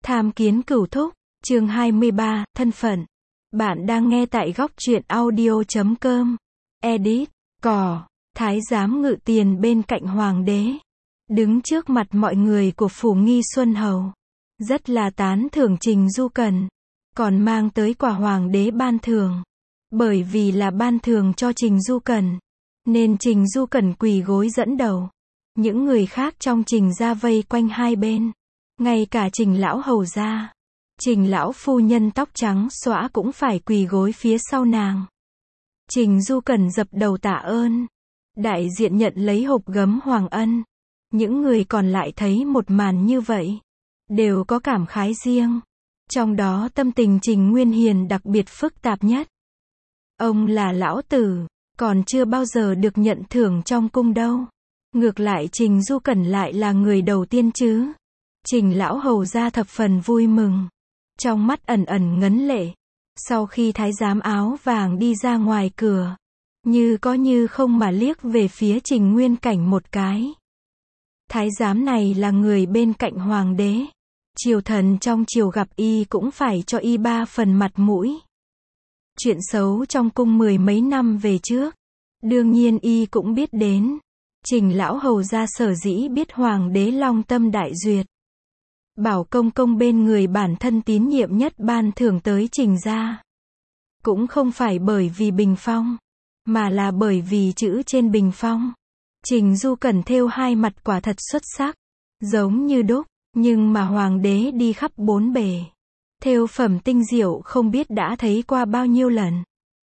Tham kiến cửu thúc, chương 23, thân phận. Bạn đang nghe tại góc truyện audio.com. Edit, cỏ, thái giám ngự tiền bên cạnh hoàng đế. Đứng trước mặt mọi người của phủ Nghi Xuân Hầu. Rất là tán thưởng Trình Du Cẩn. Còn mang tới quà hoàng đế ban thưởng. Bởi vì là ban thưởng cho Trình Du Cẩn. Nên Trình Du Cẩn quỳ gối dẫn đầu. Những người khác trong Trình gia vây quanh hai bên. Ngay cả Trình lão hầu gia. Trình lão phu nhân tóc trắng xõa cũng phải quỳ gối phía sau nàng. Trình Du Cẩn dập đầu tạ ơn. Đại diện nhận lấy hộp gấm hoàng ân. Những người còn lại thấy một màn như vậy. Đều có cảm khái riêng. Trong đó tâm tình Trình Nguyên Hiền đặc biệt phức tạp nhất. Ông là lão tử, còn chưa bao giờ được nhận thưởng trong cung đâu. Ngược lại Trình Du Cẩn lại là người đầu tiên chứ. Trình lão hầu gia thập phần vui mừng. Trong mắt ẩn ẩn ngấn lệ. Sau khi thái giám áo vàng đi ra ngoài cửa. Như có như không mà liếc về phía Trình Nguyên Cảnh một cái. Thái giám này là người bên cạnh hoàng đế. Triều thần trong triều gặp y cũng phải cho y 3 phần mặt mũi. Chuyện xấu trong cung 10 mấy năm về trước. Đương nhiên y cũng biết đến. Trình lão hầu gia sở dĩ biết hoàng đế long tâm đại duyệt. Bảo công công bên người bản thân tín nhiệm nhất ban thưởng tới Trình gia. Cũng không phải bởi vì bình phong. Mà là bởi vì chữ trên bình phong. Trình Du Cẩn thêu hai mặt quả thật xuất sắc. Giống như đúc. Nhưng mà hoàng đế đi khắp bốn bề. Thêu phẩm tinh diệu không biết đã thấy qua bao nhiêu lần.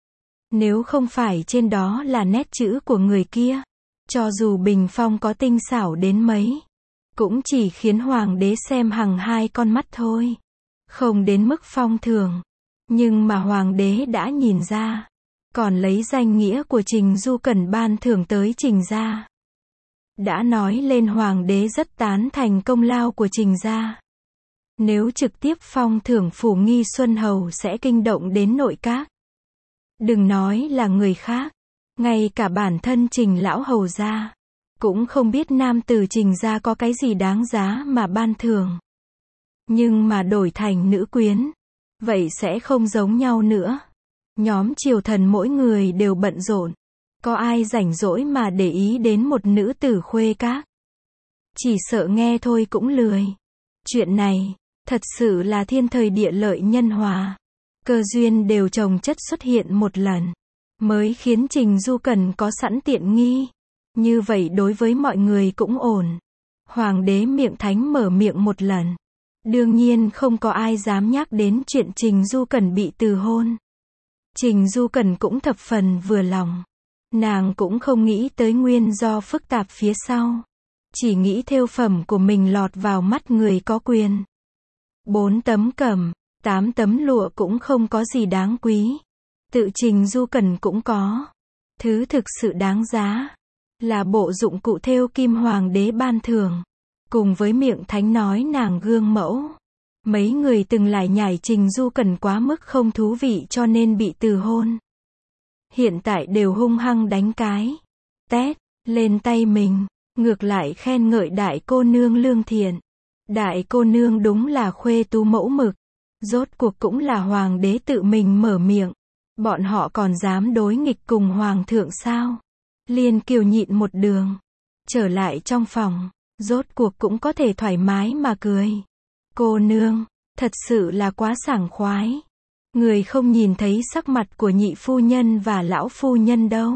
Nếu không phải trên đó là nét chữ của người kia. Cho dù bình phong có tinh xảo đến mấy. Cũng chỉ khiến hoàng đế xem hằng hai con mắt thôi. Không đến mức phong thường. Nhưng mà hoàng đế đã nhìn ra. Còn lấy danh nghĩa của Trình Du Cẩn ban thưởng tới Trình gia. Đã nói lên hoàng đế rất tán thành công lao của Trình gia. Nếu trực tiếp phong thưởng phủ Nghi Xuân Hầu sẽ kinh động đến nội các. Đừng nói là người khác. Ngay cả bản thân Trình lão hầu gia. Cũng không biết nam tử Trình gia có cái gì đáng giá mà ban thưởng. Nhưng mà đổi thành nữ quyến. Vậy sẽ không giống nhau nữa. Nhóm triều thần mỗi người đều bận rộn. Có ai rảnh rỗi mà để ý đến một nữ tử khuê các. Chỉ sợ nghe thôi cũng lười. Chuyện này, thật sự là thiên thời địa lợi nhân hòa. Cơ duyên đều chồng chất xuất hiện một lần. Mới khiến Trình Du Cẩn có sẵn tiện nghi. Như vậy đối với mọi người cũng ổn. Hoàng đế miệng thánh mở miệng một lần. Đương nhiên không có ai dám nhắc đến chuyện Trình Du Cẩn bị từ hôn. Trình Du Cẩn cũng thập phần vừa lòng. Nàng cũng không nghĩ tới nguyên do phức tạp phía sau. Chỉ nghĩ thêu phẩm của mình lọt vào mắt người có quyền. 4 tấm cẩm, 8 tấm lụa cũng không có gì đáng quý. Tự Trình Du Cẩn cũng có. Thứ thực sự đáng giá. Là bộ dụng cụ thêu kim hoàng đế ban thưởng. Cùng với miệng thánh nói nàng gương mẫu. Mấy người từng lải nhải Trình Du Cẩn quá mức không thú vị cho nên bị từ hôn. Hiện tại đều hung hăng đánh cái tét lên tay mình. Ngược lại khen ngợi đại cô nương lương thiện. Đại cô nương đúng là khuê tú mẫu mực. Rốt cuộc cũng là hoàng đế tự mình mở miệng. Bọn họ còn dám đối nghịch cùng hoàng thượng sao? Liên Kiều nhịn một đường. Trở lại trong phòng. Rốt cuộc cũng có thể thoải mái mà cười. Cô nương, thật sự là quá sảng khoái. Người không nhìn thấy sắc mặt của nhị phu nhân và lão phu nhân đâu.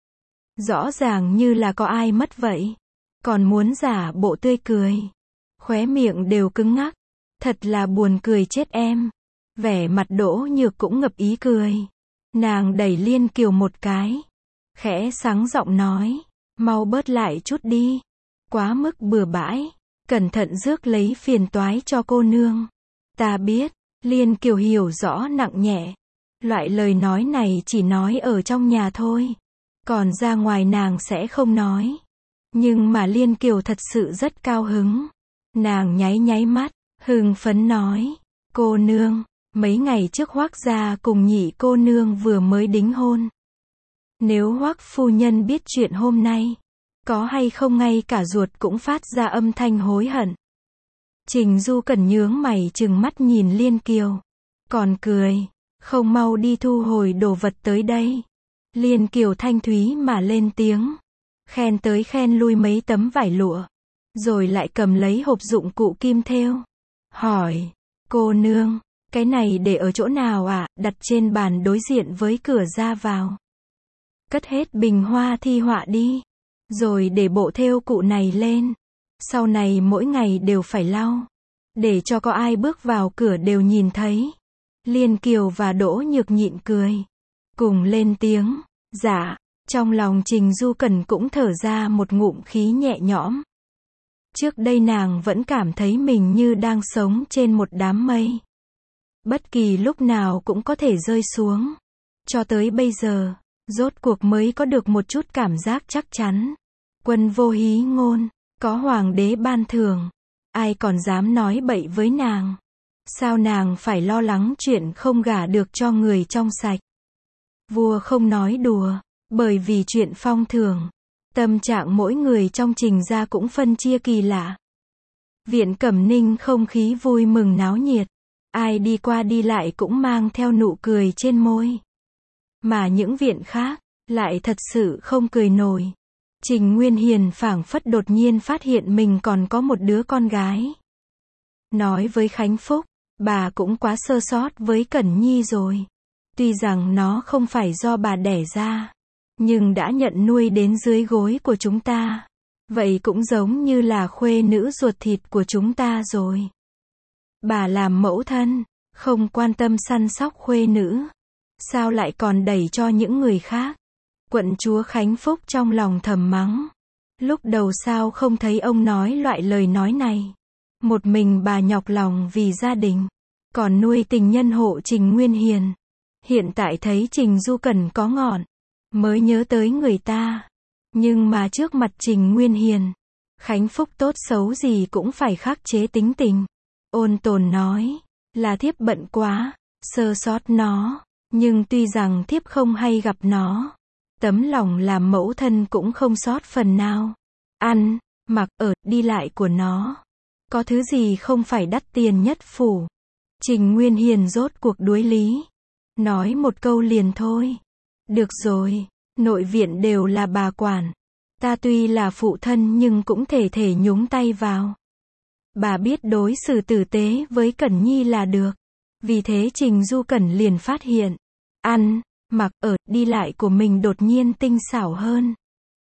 Rõ ràng như là có ai mất vậy. Còn muốn giả bộ tươi cười. Khóe miệng đều cứng ngắc. Thật là buồn cười chết em. Vẻ mặt Đỗ Nhược cũng ngập ý cười. Nàng đẩy Liên Kiều một cái. Khẽ sáng giọng nói. Mau bớt lại chút đi. Quá mức bừa bãi. Cẩn thận rước lấy phiền toái cho cô nương. Ta biết. Liên Kiều hiểu rõ nặng nhẹ. Loại lời nói này chỉ nói ở trong nhà thôi. Còn ra ngoài nàng sẽ không nói. Nhưng mà Liên Kiều thật sự rất cao hứng. Nàng nháy nháy mắt, hưng phấn nói. Cô nương, mấy ngày trước Hoắc gia cùng nhị cô nương vừa mới đính hôn. Nếu Hoắc phu nhân biết chuyện hôm nay, có hay không ngay cả ruột cũng phát ra âm thanh hối hận. Trình Du Cẩn nhướng mày trừng mắt nhìn Liên Kiều. Còn cười, không mau đi thu hồi đồ vật tới đây. Liên Kiều thanh thúy mà lên tiếng. Khen tới khen lui mấy tấm vải lụa. Rồi lại cầm lấy hộp dụng cụ kim thêu. Hỏi, cô nương, cái này để ở chỗ nào ạ? Đặt trên bàn đối diện với cửa ra vào. Cất hết bình hoa thi họa đi. Rồi để bộ thêu cụ này lên. Sau này mỗi ngày đều phải lau. Để cho có ai bước vào cửa đều nhìn thấy. Liên Kiều và Đỗ Nhược Nhịn cười. Cùng lên tiếng, dạ. Trong lòng Trình Du Cẩn cũng thở ra một ngụm khí nhẹ nhõm. Trước đây nàng vẫn cảm thấy mình như đang sống trên một đám mây. Bất kỳ lúc nào cũng có thể rơi xuống. Cho tới bây giờ, rốt cuộc mới có được một chút cảm giác chắc chắn. Quân vô hí ngôn, có hoàng đế ban thưởng. Ai còn dám nói bậy với nàng? Sao nàng phải lo lắng chuyện không gả được cho người trong sạch? Vua không nói đùa, bởi vì chuyện phong thưởng. Tâm trạng mỗi người trong Trình gia cũng phân chia kỳ lạ. Viện Cẩm Ninh không khí vui mừng náo nhiệt. Ai đi qua đi lại cũng mang theo nụ cười trên môi. Mà những viện khác, lại thật sự không cười nổi. Trình Nguyên Hiền phảng phất đột nhiên phát hiện mình còn có một đứa con gái. Nói với Khánh Phúc, bà cũng quá sơ sót với Cẩn Nhi rồi. Tuy rằng nó không phải do bà đẻ ra, nhưng đã nhận nuôi đến dưới gối của chúng ta. Vậy cũng giống như là khuê nữ ruột thịt của chúng ta rồi. Bà làm mẫu thân, không quan tâm săn sóc khuê nữ. Sao lại còn đẩy cho những người khác? Quận chúa Khánh Phúc trong lòng thầm mắng. Lúc đầu sao không thấy ông nói loại lời nói này. Một mình bà nhọc lòng vì gia đình. Còn nuôi tình nhân hộ Trình Nguyên Hiền. Hiện tại thấy Trình Du Cẩn có ngọn. Mới nhớ tới người ta. Nhưng mà trước mặt Trình Nguyên Hiền, Khánh Phúc tốt xấu gì cũng phải khắc chế tính tình. Ôn tồn nói, là thiếp bận quá, sơ sót nó. Nhưng tuy rằng thiếp không hay gặp nó, tấm lòng làm mẫu thân cũng không sót phần nào. Ăn, mặc, ở, đi lại của nó. Có thứ gì không phải đắt tiền nhất phủ. Trình Nguyên Hiền rốt cuộc đuối lý. Nói một câu liền thôi. Được rồi, nội viện đều là bà quản. Ta tuy là phụ thân nhưng cũng thể nhúng tay vào. Bà biết đối xử tử tế với Cẩn Nhi là được. Vì thế Trình Du Cẩn liền phát hiện. Ăn, mặc, ở, đi lại của mình đột nhiên tinh xảo hơn.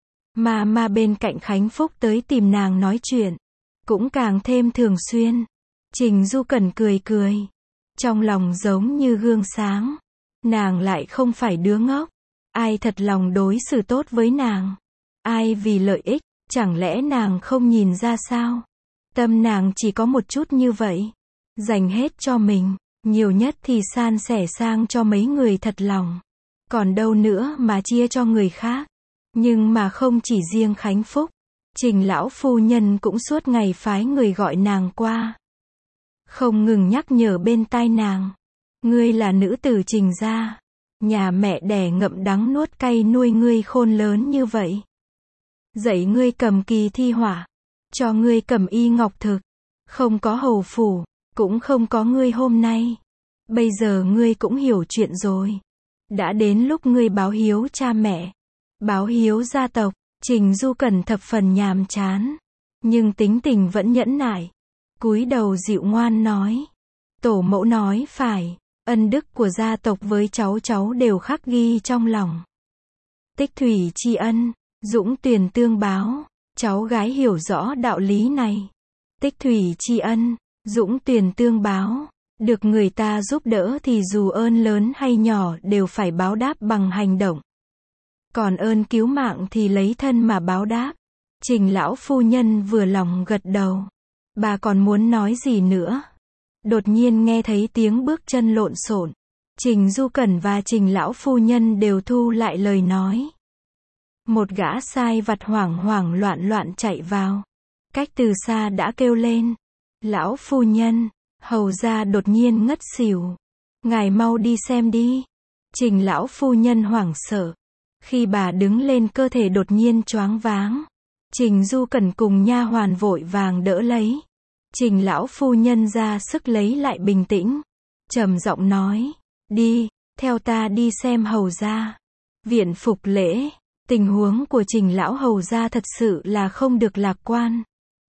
Mà bên cạnh Khánh Phúc tới tìm nàng nói chuyện. Cũng càng thêm thường xuyên. Trình Du Cẩn cười cười. Trong lòng giống như gương sáng. Nàng lại không phải đứa ngốc. Ai thật lòng đối xử tốt với nàng? Ai vì lợi ích? Chẳng lẽ nàng không nhìn ra sao? Tâm nàng chỉ có một chút như vậy. Dành hết cho mình. Nhiều nhất thì san sẻ sang cho mấy người thật lòng. Còn đâu nữa mà chia cho người khác. Nhưng mà không chỉ riêng Khánh Phúc. Trình lão phu nhân cũng suốt ngày phái người gọi nàng qua. Không ngừng nhắc nhở bên tai nàng. Ngươi là nữ tử Trình gia. Nhà mẹ đẻ ngậm đắng nuốt cay nuôi ngươi khôn lớn như vậy. Dạy ngươi cầm kỳ thi họa. Cho ngươi cầm y ngọc thực. Không có hầu phủ. Cũng không có ngươi hôm nay. Bây giờ ngươi cũng hiểu chuyện rồi. Đã đến lúc ngươi báo hiếu cha mẹ. Báo hiếu gia tộc. Trình Du Cẩn thập phần nhàm chán. Nhưng tính tình vẫn nhẫn nại. Cúi đầu dịu ngoan nói. Tổ mẫu nói phải. Ân đức của gia tộc với cháu đều khắc ghi trong lòng. Tích thủy tri ân. Dũng tuyền tương báo. Cháu gái hiểu rõ đạo lý này. Tích thủy tri ân. Dũng tuyền tương báo. Được người ta giúp đỡ thì dù ơn lớn hay nhỏ đều phải báo đáp bằng hành động. Còn ơn cứu mạng thì lấy thân mà báo đáp. Trình lão phu nhân vừa lòng gật đầu. Bà còn muốn nói gì nữa? Đột nhiên nghe thấy tiếng bước chân lộn xộn. Trình Du Cẩn và Trình lão phu nhân đều thu lại lời nói. Một gã sai vặt hoảng loạn chạy vào. Cách từ xa đã kêu lên. Lão phu nhân, hầu gia đột nhiên ngất xỉu. Ngài mau đi xem đi. Trình lão phu nhân hoảng sợ. Khi bà đứng lên cơ thể đột nhiên choáng váng. Trình Du Cẩn cùng nha hoàn vội vàng đỡ lấy. Trình lão phu nhân ra sức lấy lại bình tĩnh, trầm giọng nói, đi, theo ta đi xem hầu gia. Viện phục lễ, tình huống của Trình lão hầu gia thật sự là không được lạc quan.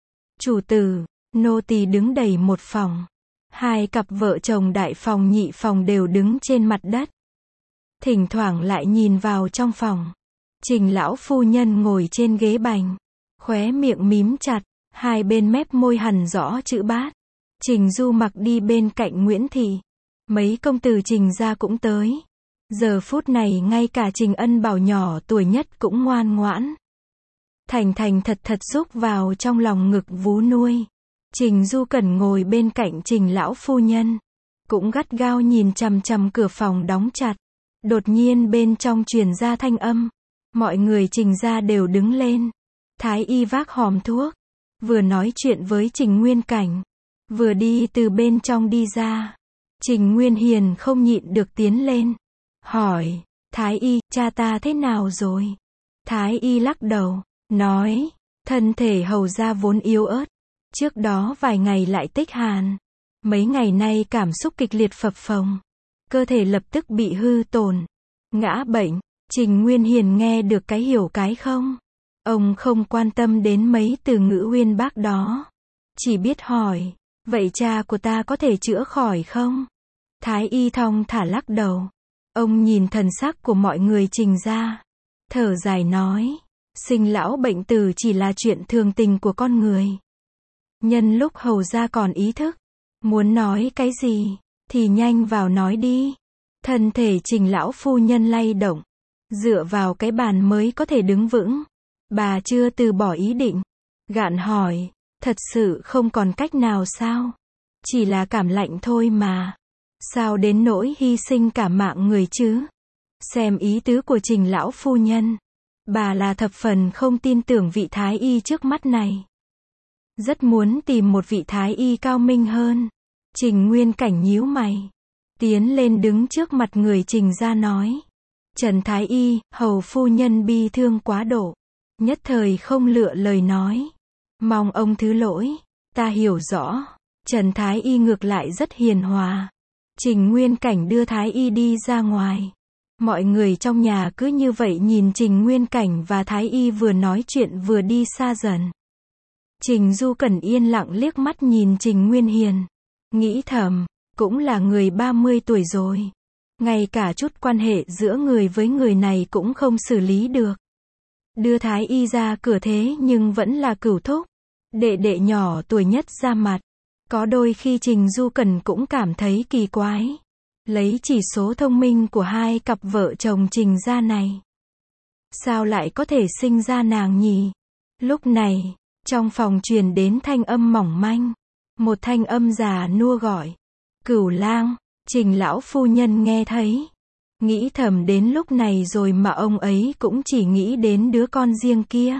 Chủ tử, nô tỳ đứng đầy một phòng. Hai cặp vợ chồng đại phòng nhị phòng đều đứng trên mặt đất. Thỉnh thoảng lại nhìn vào trong phòng. Trình lão phu nhân ngồi trên ghế bành, khóe miệng mím chặt, hai bên mép môi hằn rõ chữ bát. Trình Du Mặc đi bên cạnh Nguyễn Thị. Mấy công tử Trình gia cũng tới. Giờ phút này ngay cả Trình Ân Bảo nhỏ tuổi nhất cũng ngoan ngoãn. Thành thành thật thật xúc vào trong lòng ngực vú nuôi. Trình Du Cẩn ngồi bên cạnh Trình lão phu nhân, cũng gắt gao nhìn chằm chằm cửa phòng đóng chặt. Đột nhiên bên trong truyền ra thanh âm. Mọi người Trình gia đều đứng lên. Thái y vác hòm thuốc, vừa nói chuyện với Trình Nguyên Cảnh, vừa đi từ bên trong đi ra. Trình Nguyên Hiền không nhịn được tiến lên, hỏi, Thái y, cha ta thế nào rồi? Thái y lắc đầu, nói, thân thể hầu gia vốn yếu ớt, trước đó vài ngày lại tích hàn, mấy ngày nay cảm xúc kịch liệt phập phồng, cơ thể lập tức bị hư tổn, ngã bệnh. Trình Nguyên Hiền nghe được cái hiểu cái không. Ông không quan tâm đến mấy từ ngữ uyên bác đó, chỉ biết hỏi, vậy cha của ta có thể chữa khỏi không? Thái y thong thả lắc đầu. Ông nhìn thần sắc của mọi người Trình gia, thở dài nói, sinh lão bệnh tử chỉ là chuyện thường tình của con người. Nhân lúc hầu gia còn ý thức, muốn nói cái gì, thì nhanh vào nói đi. Thân thể Trình lão phu nhân lay động, dựa vào cái bàn mới có thể đứng vững. Bà chưa từ bỏ ý định, gạn hỏi, thật sự không còn cách nào sao? Chỉ là cảm lạnh thôi mà. Sao đến nỗi hy sinh cả mạng người chứ? Xem ý tứ của Trình lão phu nhân, bà là thập phần không tin tưởng vị thái y trước mắt này. Rất muốn tìm một vị thái y cao minh hơn. Trình Nguyên Cảnh nhíu mày, tiến lên đứng trước mặt người Trình gia nói, Trần thái y, hầu phu nhân bi thương quá độ, nhất thời không lựa lời nói, mong ông thứ lỗi. Ta hiểu rõ. Trần thái y ngược lại rất hiền hòa. Trình Nguyên Cảnh đưa thái y đi ra ngoài. Mọi người trong nhà cứ như vậy nhìn Trình Nguyên Cảnh và thái y vừa nói chuyện vừa đi xa dần. Trình Du Cẩn yên lặng liếc mắt nhìn Trình Nguyên Hiền, nghĩ thầm, cũng là người 30 tuổi rồi, ngay cả chút quan hệ giữa người với người này cũng không xử lý được. Đưa thái y ra cửa thế nhưng vẫn là cửu thúc, đệ đệ nhỏ tuổi nhất ra mặt. Có đôi khi Trình Du Cẩn cũng cảm thấy kỳ quái. Lấy chỉ số thông minh của hai cặp vợ chồng Trình gia này, sao lại có thể sinh ra nàng nhỉ? Lúc này, trong phòng truyền đến thanh âm mỏng manh. Một thanh âm già nua gọi, Cửu lang. Trình lão phu nhân nghe thấy, nghĩ thầm đến lúc này rồi mà ông ấy cũng chỉ nghĩ đến đứa con riêng kia.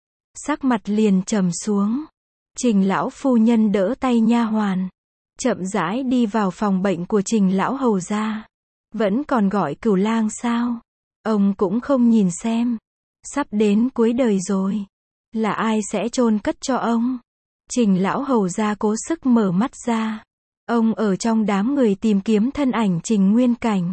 Sắc mặt liền trầm xuống. Trình lão phu nhân đỡ tay nha hoàn, chậm rãi đi vào phòng bệnh của Trình lão hầu gia. Vẫn còn gọi Cửu lang sao? Ông cũng không nhìn xem. Sắp đến cuối đời rồi, là ai sẽ chôn cất cho ông? Trình lão hầu gia cố sức mở mắt ra. Ông ở trong đám người tìm kiếm thân ảnh Trình Nguyên Cảnh.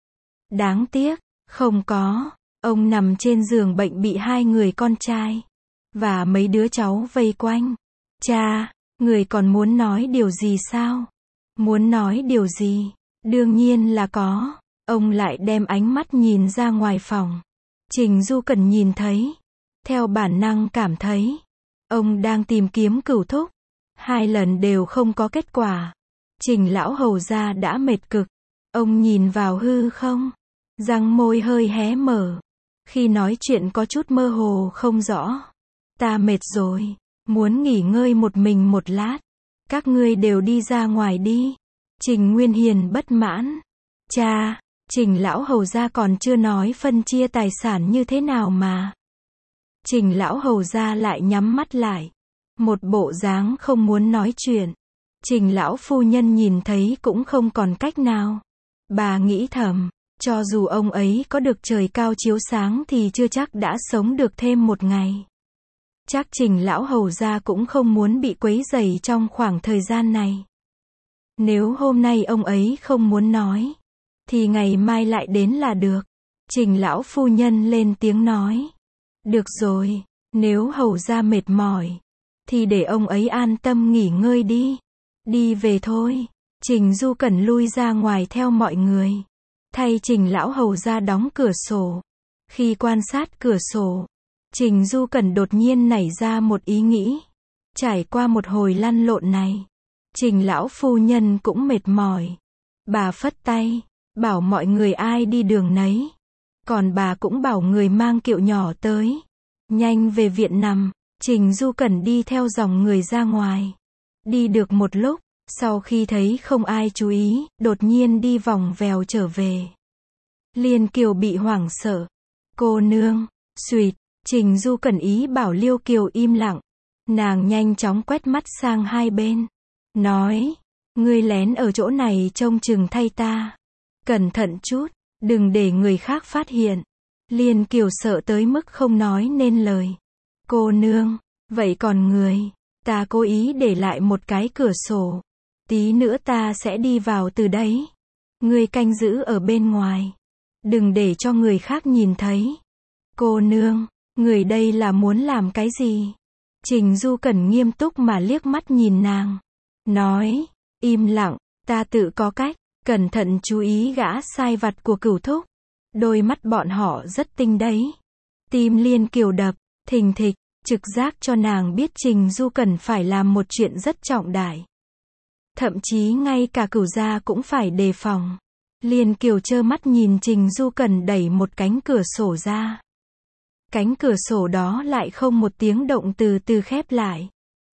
Đáng tiếc, không có. Ông nằm trên giường bệnh bị hai người con trai và mấy đứa cháu vây quanh. Cha, người còn muốn nói điều gì sao? Muốn nói điều gì? Đương nhiên là có. Ông lại đem ánh mắt nhìn ra ngoài phòng. Trình Du Cẩn nhìn thấy, theo bản năng cảm thấy, ông đang tìm kiếm cửu thúc. 2 lần đều không có kết quả. Trình lão hầu gia đã mệt cực. Ông nhìn vào hư không, răng môi hơi hé mở. Khi nói chuyện có chút mơ hồ không rõ. Ta mệt rồi, muốn nghỉ ngơi một mình một lát. Các ngươi đều đi ra ngoài đi. Trình Nguyên Hiền bất mãn. Cha, Trình lão hầu gia còn chưa nói phân chia tài sản như thế nào mà. Trình lão hầu gia lại nhắm mắt lại, một bộ dáng không muốn nói chuyện. Trình lão phu nhân nhìn thấy cũng không còn cách nào. Bà nghĩ thầm, cho dù ông ấy có được trời cao chiếu sáng thì chưa chắc đã sống được thêm một ngày. Chắc Trình lão hầu gia cũng không muốn bị quấy rầy trong khoảng thời gian này. Nếu hôm nay ông ấy không muốn nói, thì ngày mai lại đến là được. Trình lão phu nhân lên tiếng nói. Được rồi, nếu hầu gia mệt mỏi, thì để ông ấy an tâm nghỉ ngơi đi. Đi về thôi. Trình Du Cẩn lui ra ngoài theo mọi người. Thay Trình lão hầu gia đóng cửa sổ. Khi quan sát cửa sổ, Trình Du Cẩn đột nhiên nảy ra một ý nghĩ. Trải qua một hồi lăn lộn này, Trình lão phu nhân cũng mệt mỏi. Bà phất tay, bảo mọi người ai đi đường nấy. Còn bà cũng bảo người mang kiệu nhỏ tới. Nhanh về viện nằm. Trình Du Cẩn đi theo dòng người ra ngoài. Đi được một lúc, sau khi thấy không ai chú ý, đột nhiên đi vòng vèo trở về. Liên Kiều bị hoảng sợ. Cô nương, xuỵt, Trình Du Cẩn ý bảo Liêu Kiều im lặng. Nàng nhanh chóng quét mắt sang hai bên. Nói, ngươi lén ở chỗ này trông chừng thay ta. Cẩn thận chút, đừng để người khác phát hiện. Liên Kiều sợ tới mức không nói nên lời. Cô nương, vậy còn người, ta cố ý để lại một cái cửa sổ. Tí nữa ta sẽ đi vào từ đấy. Ngươi canh giữ ở bên ngoài. Đừng để cho người khác nhìn thấy. Cô nương, người đây là muốn làm cái gì? Trình Du Cẩn nghiêm túc mà liếc mắt nhìn nàng. Nói, im lặng, ta tự có cách. Cẩn thận chú ý gã sai vặt của Cửu thúc. Đôi mắt bọn họ rất tinh đấy. Tim Liên Kiều đập, thình thịch, trực giác cho nàng biết Trình Du Cẩn phải làm một chuyện rất trọng đại. Thậm chí ngay cả Cửu gia cũng phải đề phòng. Liên Kiều trơ mắt nhìn Trình Du Cẩn đẩy một cánh cửa sổ ra. Cánh cửa sổ đó lại không một tiếng động từ từ khép lại.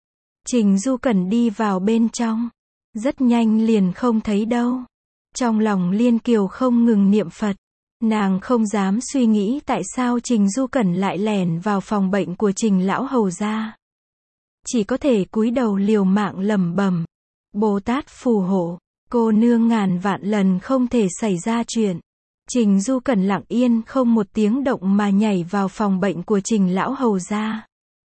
Trình Du Cẩn đi vào bên trong. Rất nhanh liền không thấy đâu. Trong lòng Liên Kiều không ngừng niệm Phật. Nàng không dám suy nghĩ tại sao Trình Du Cẩn lại lẻn vào phòng bệnh của Trình lão hầu gia. Chỉ có thể cúi đầu liều mạng lẩm bẩm. Bồ Tát phù hộ, cô nương ngàn vạn lần không thể xảy ra chuyện. Trình Du Cẩn lặng yên không một tiếng động mà nhảy vào phòng bệnh của Trình lão hầu gia.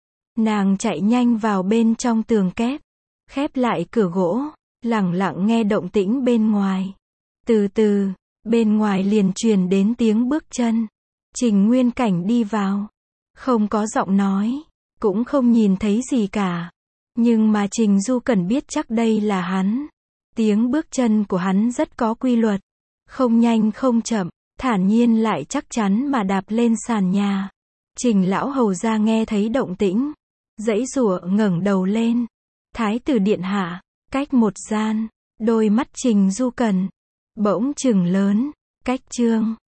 Nàng chạy nhanh vào bên trong tường kép, khép lại cửa gỗ, lẳng lặng nghe động tĩnh bên ngoài. Từ từ, bên ngoài liền truyền đến tiếng bước chân. Trình Nguyên Cảnh đi vào. Không có giọng nói, cũng không nhìn thấy gì cả. Nhưng mà Trình Du Cẩn biết chắc đây là hắn. Tiếng bước chân của hắn rất có quy luật. Không nhanh không chậm, thản nhiên lại chắc chắn mà đạp lên sàn nhà. Trình lão hầu gia nghe thấy động tĩnh, giãy giụa ngẩng đầu lên. Thái tử điện hạ, cách một gian, đôi mắt Trình Du Cẩn bỗng chừng lớn. Cách chương